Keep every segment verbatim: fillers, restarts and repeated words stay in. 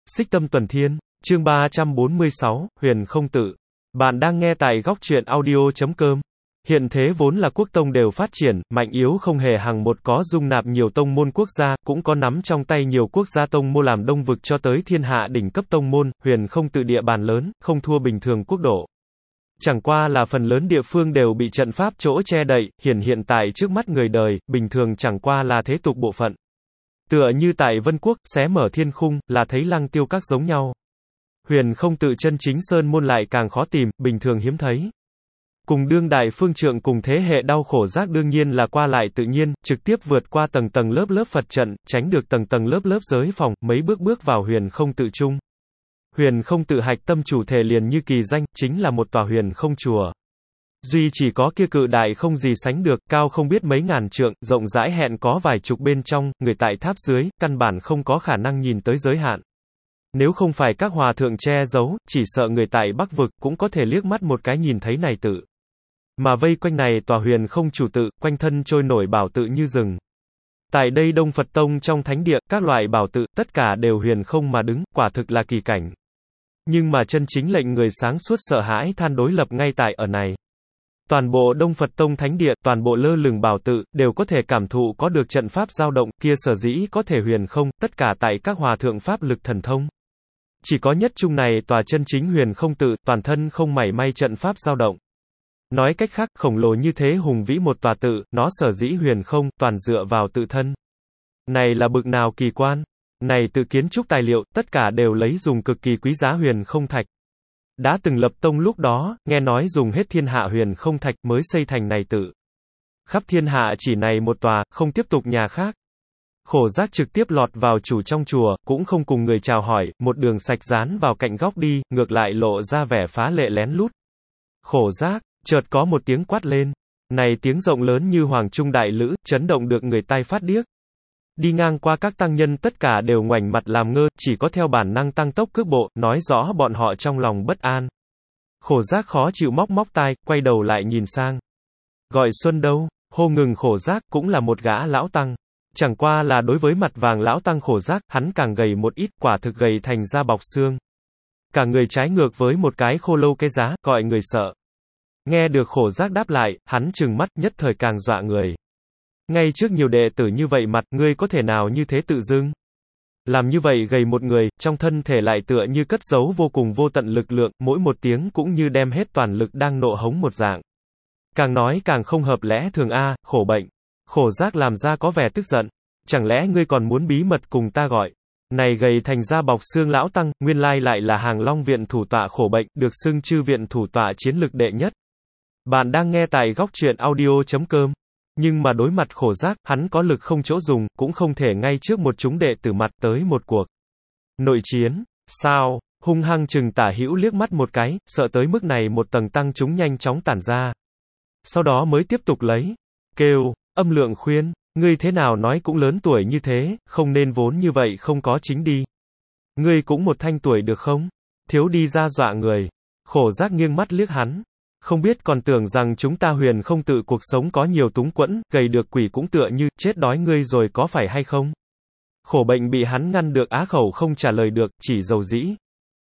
Xích Tâm Tuần Thiên, chương ba trăm bốn mươi sáu, Huyền Không Tự. Bạn đang nghe tại góc truyện audio chấm com. Hiện thế vốn là quốc tông đều phát triển, mạnh yếu không hề hàng một, có dung nạp nhiều tông môn quốc gia, cũng có nắm trong tay nhiều quốc gia tông môn làm đông vực cho tới thiên hạ đỉnh cấp tông môn. Huyền Không Tự địa bàn lớn, không thua bình thường quốc độ. Chẳng qua là phần lớn địa phương đều bị trận pháp chỗ che đậy, hiển hiện tại trước mắt người đời, bình thường chẳng qua là thế tục bộ phận. Tựa như tại Vân Quốc, xé mở thiên khung, là thấy Lăng Tiêu Các giống nhau. Huyền Không Tự chân chính sơn môn lại càng khó tìm, bình thường hiếm thấy. Cùng đương đại phương trượng cùng thế hệ đau khổ giác đương nhiên là qua lại tự nhiên, trực tiếp vượt qua tầng tầng lớp lớp Phật trận, tránh được tầng tầng lớp lớp giới phòng, mấy bước bước vào Huyền Không Tự chung. Huyền Không Tự hạch tâm chủ thể liền như kỳ danh, chính là một tòa huyền không chùa. Duy chỉ có kia cự đại không gì sánh được, cao không biết mấy ngàn trượng, rộng rãi hẹn có vài chục bên trong, người tại tháp dưới, căn bản không có khả năng nhìn tới giới hạn. Nếu không phải các hòa thượng che giấu, chỉ sợ người tại Bắc Vực cũng có thể liếc mắt một cái nhìn thấy này tự. Mà vây quanh này tòa huyền không chủ tự, quanh thân trôi nổi bảo tự như rừng. Tại đây Đông Phật Tông trong thánh địa, các loại bảo tự, tất cả đều huyền không mà đứng, quả thực là kỳ cảnh. Nhưng mà chân chính lệnh người sáng suốt sợ hãi than đối lập ngay tại ở này. Toàn bộ Đông Phật Tông thánh địa, toàn bộ lơ lửng bảo tự, đều có thể cảm thụ có được trận pháp dao động, kia sở dĩ có thể huyền không, tất cả tại các hòa thượng pháp lực thần thông. Chỉ có nhất chung này tòa chân chính huyền không tự, toàn thân không mảy may trận pháp dao động. Nói cách khác, khổng lồ như thế hùng vĩ một tòa tự, nó sở dĩ huyền không, toàn dựa vào tự thân. Này là bực nào kỳ quan. Này tự kiến trúc tài liệu, tất cả đều lấy dùng cực kỳ quý giá huyền không thạch. Đã từng lập tông lúc đó, nghe nói dùng hết thiên hạ huyền không thạch mới xây thành này tự. Khắp thiên hạ chỉ này một tòa, không tiếp tục nhà khác. Khổ giác trực tiếp lọt vào chủ trong chùa, cũng không cùng người chào hỏi, một đường sạch dán vào cạnh góc đi, ngược lại lộ ra vẻ phá lệ lén lút. Khổ giác, chợt có một tiếng quát lên. Này tiếng rộng lớn như hoàng trung đại lữ, chấn động được người tai phát điếc. Đi ngang qua các tăng nhân tất cả đều ngoảnh mặt làm ngơ, chỉ có theo bản năng tăng tốc cước bộ, nói rõ bọn họ trong lòng bất an. Khổ giác khó chịu móc móc tai, quay đầu lại nhìn sang. Gọi Xuân đâu? Hô ngừng khổ giác, cũng là một gã lão tăng. Chẳng qua là đối với mặt vàng lão tăng khổ giác, hắn càng gầy một ít, quả thực gầy thành da bọc xương. Cả người trái ngược với một cái khô lâu cái giá, gọi người sợ. Nghe được khổ giác đáp lại, hắn trừng mắt, nhất thời càng dọa người. Ngay trước nhiều đệ tử như vậy mặt, ngươi có thể nào như thế tự dưng? Làm như vậy gầy một người, trong thân thể lại tựa như cất giấu vô cùng vô tận lực lượng, mỗi một tiếng cũng như đem hết toàn lực đang nộ hống một dạng. Càng nói càng không hợp lẽ thường a, khổ bệnh. Khổ giác làm ra có vẻ tức giận. Chẳng lẽ ngươi còn muốn bí mật cùng ta gọi? Này gầy thành da bọc xương lão tăng, nguyên lai lại là Hàng Long viện thủ tọa khổ bệnh, được xưng chư viện thủ tọa chiến lực đệ nhất. Bạn đang nghe tại góc truyện audio chấm com. Nhưng mà đối mặt khổ giác, hắn có lực không chỗ dùng, cũng không thể ngay trước một chúng đệ tử mặt tới một cuộc nội chiến. Sao? Hung hăng chừng Tả Hữu liếc mắt một cái, sợ tới mức này một tầng tăng chúng nhanh chóng tản ra. Sau đó mới tiếp tục lấy. Kêu, âm lượng khuyên, ngươi thế nào nói cũng lớn tuổi như thế, không nên vốn như vậy không có chính đi. Ngươi cũng một thanh tuổi được không? Thiếu đi ra dọa người. Khổ giác nghiêng mắt liếc hắn. Không biết còn tưởng rằng chúng ta Huyền Không Tự cuộc sống có nhiều túng quẫn, gầy được quỷ cũng tựa như, chết đói ngươi rồi có phải hay không? Khổ bệnh bị hắn ngăn được á khẩu không trả lời được, chỉ dầu dĩ.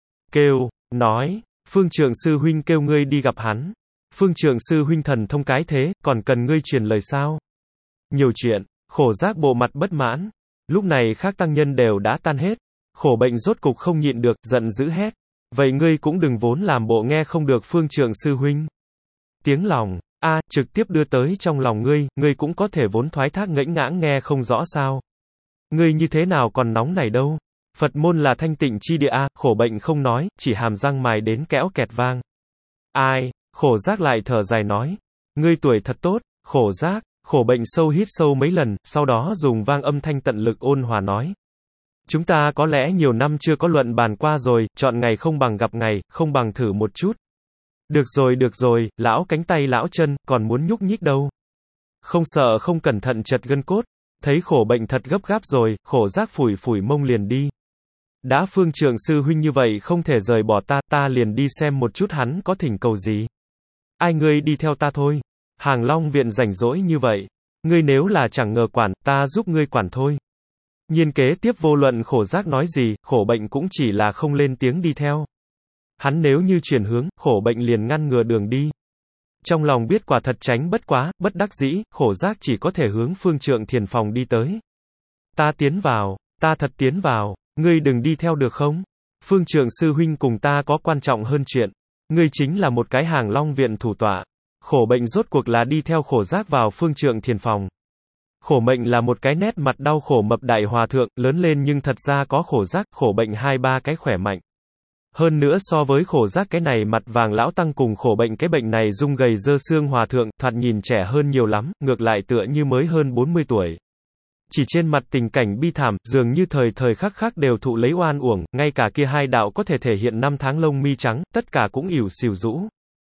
Kêu, nói, Phương Trượng Sư Huynh kêu ngươi đi gặp hắn. Phương Trượng Sư Huynh thần thông cái thế, còn cần ngươi truyền lời sao? Nhiều chuyện, khổ giác bộ mặt bất mãn. Lúc này khác tăng nhân đều đã tan hết. Khổ bệnh rốt cục không nhịn được, giận dữ hét. Vậy ngươi cũng đừng vốn làm bộ nghe không được Phương Trượng Sư Huynh. Tiếng lòng, a à, trực tiếp đưa tới trong lòng ngươi, ngươi cũng có thể vốn thoái thác ngẫnh ngãng nghe không rõ sao. Ngươi như thế nào còn nóng này đâu. Phật môn là thanh tịnh chi địa a, khổ bệnh không nói, chỉ hàm răng mài đến kẽo kẹt vang. Ai, khổ giác lại thở dài nói. Ngươi tuổi thật tốt, khổ giác, khổ bệnh sâu hít sâu mấy lần, sau đó dùng vang âm thanh tận lực ôn hòa nói. Chúng ta có lẽ nhiều năm chưa có luận bàn qua rồi, chọn ngày không bằng gặp ngày, không bằng thử một chút. Được rồi được rồi, lão cánh tay lão chân, còn muốn nhúc nhích đâu. Không sợ không cẩn thận chật gân cốt. Thấy khổ bệnh thật gấp gáp rồi, khổ giác phủi phủi mông liền đi. Đã Phương Trượng Sư Huynh như vậy không thể rời bỏ ta, ta liền đi xem một chút hắn có thỉnh cầu gì. Ai ngươi đi theo ta thôi. Hàng Long viện rảnh rỗi như vậy. Ngươi nếu là chẳng ngờ quản, ta giúp ngươi quản thôi. Nhiên kế tiếp vô luận khổ giác nói gì, khổ bệnh cũng chỉ là không lên tiếng đi theo. Hắn nếu như chuyển hướng, khổ bệnh liền ngăn ngừa đường đi. Trong lòng biết quả thật tránh bất quá, bất đắc dĩ, khổ giác chỉ có thể hướng phương trượng thiền phòng đi tới. Ta tiến vào, ta thật tiến vào, ngươi đừng đi theo được không? Phương trượng sư huynh cùng ta có quan trọng hơn chuyện. Ngươi chính là một cái hàng long viện thủ tọa. Khổ bệnh rốt cuộc là đi theo khổ giác vào phương trượng thiền phòng. Khổ mệnh là một cái nét mặt đau khổ mập đại hòa thượng, lớn lên nhưng thật ra có khổ giác, khổ bệnh hai ba cái khỏe mạnh. Hơn nữa so với khổ giác cái này mặt vàng lão tăng cùng khổ bệnh cái bệnh này rung gầy dơ xương hòa thượng, thoạt nhìn trẻ hơn nhiều lắm, ngược lại tựa như mới hơn bốn mươi tuổi. Chỉ trên mặt tình cảnh bi thảm, dường như thời thời khắc khắc đều thụ lấy oan uổng, ngay cả kia hai đạo có thể thể hiện năm tháng lông mi trắng, tất cả cũng ỉu xìu rũ.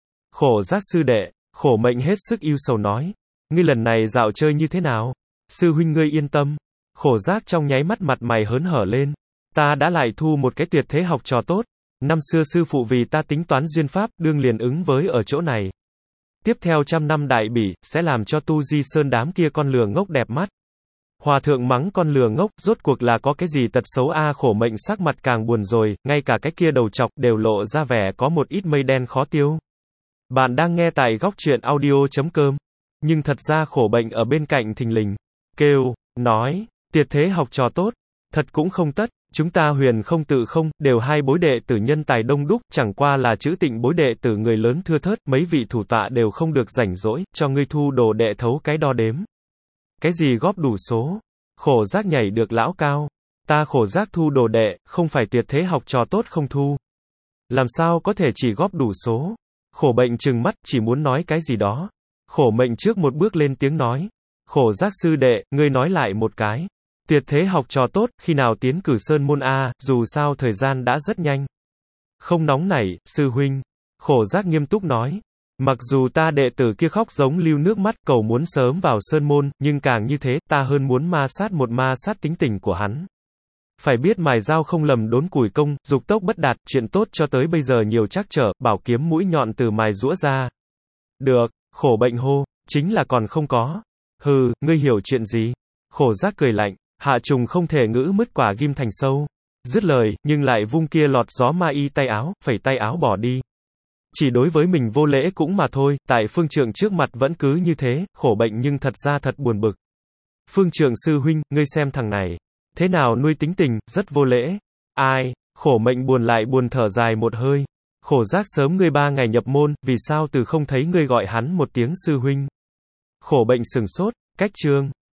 Khổ giác sư đệ, khổ mệnh hết sức yêu sầu nói. Ngươi lần này dạo chơi như thế nào? Sư huynh ngươi yên tâm. Khổ giác trong nháy mắt mặt mày hớn hở lên. Ta đã lại thu một cái tuyệt thế học trò tốt. Năm xưa sư phụ vì ta tính toán duyên pháp, đương liền ứng với ở chỗ này. Tiếp theo trăm năm đại bỉ, sẽ làm cho tu di sơn đám kia con lừa ngốc đẹp mắt. Hòa thượng mắng con lừa ngốc, rốt cuộc là có cái gì tật xấu a à, khổ mệnh sắc mặt càng buồn rồi, ngay cả cái kia đầu chọc đều lộ ra vẻ có một ít mây đen khó tiêu. Bạn đang nghe tại góc truyện audio chấm com. Nhưng thật ra khổ bệnh ở bên cạnh thình lình. Kêu, nói, tuyệt thế học trò tốt. Thật cũng không tất, chúng ta huyền không tự không, đều hai bối đệ tử nhân tài đông đúc, chẳng qua là chữ tịnh bối đệ tử người lớn thưa thớt, mấy vị thủ tọa đều không được rảnh rỗi, cho ngươi thu đồ đệ thấu cái đo đếm. Cái gì góp đủ số? Khổ giác nhảy được lão cao. Ta khổ giác thu đồ đệ, không phải tuyệt thế học trò tốt không thu. Làm sao có thể chỉ góp đủ số? Khổ bệnh trừng mắt, chỉ muốn nói cái gì đó. Khổ mệnh trước một bước lên tiếng nói. Khổ giác sư đệ, ngươi nói lại một cái. Tuyệt thế học trò tốt, khi nào tiến cử sơn môn A, dù sao thời gian đã rất nhanh. Không nóng nảy, sư huynh. Khổ giác nghiêm túc nói. Mặc dù ta đệ tử kia khóc giống lưu nước mắt cầu muốn sớm vào sơn môn, nhưng càng như thế, ta hơn muốn ma sát một ma sát tính tình của hắn. Phải biết mài dao không lầm đốn củi công, dục tốc bất đạt, chuyện tốt cho tới bây giờ nhiều trắc trở, bảo kiếm mũi nhọn từ mài rũa ra. Được, khổ bệnh hô, chính là còn không có. Hừ, ngươi hiểu chuyện gì? Khổ giác cười lạnh, hạ trùng không thể ngữ mứt quả ghim thành sâu. Dứt lời, nhưng lại vung kia lọt gió ma y tay áo, phẩy tay áo bỏ đi. Chỉ đối với mình vô lễ cũng mà thôi, tại phương trượng trước mặt vẫn cứ như thế, khổ bệnh nhưng thật ra thật buồn bực. Phương trượng sư huynh, ngươi xem thằng này. Thế nào nuôi tính tình, rất vô lễ. Ai, khổ mệnh buồn lại buồn thở dài một hơi. Khổ giác sớm ngươi ba ngày nhập môn, vì sao từ không thấy ngươi gọi hắn một tiếng sư huynh. Khổ bệnh sừng sốt, cách chương.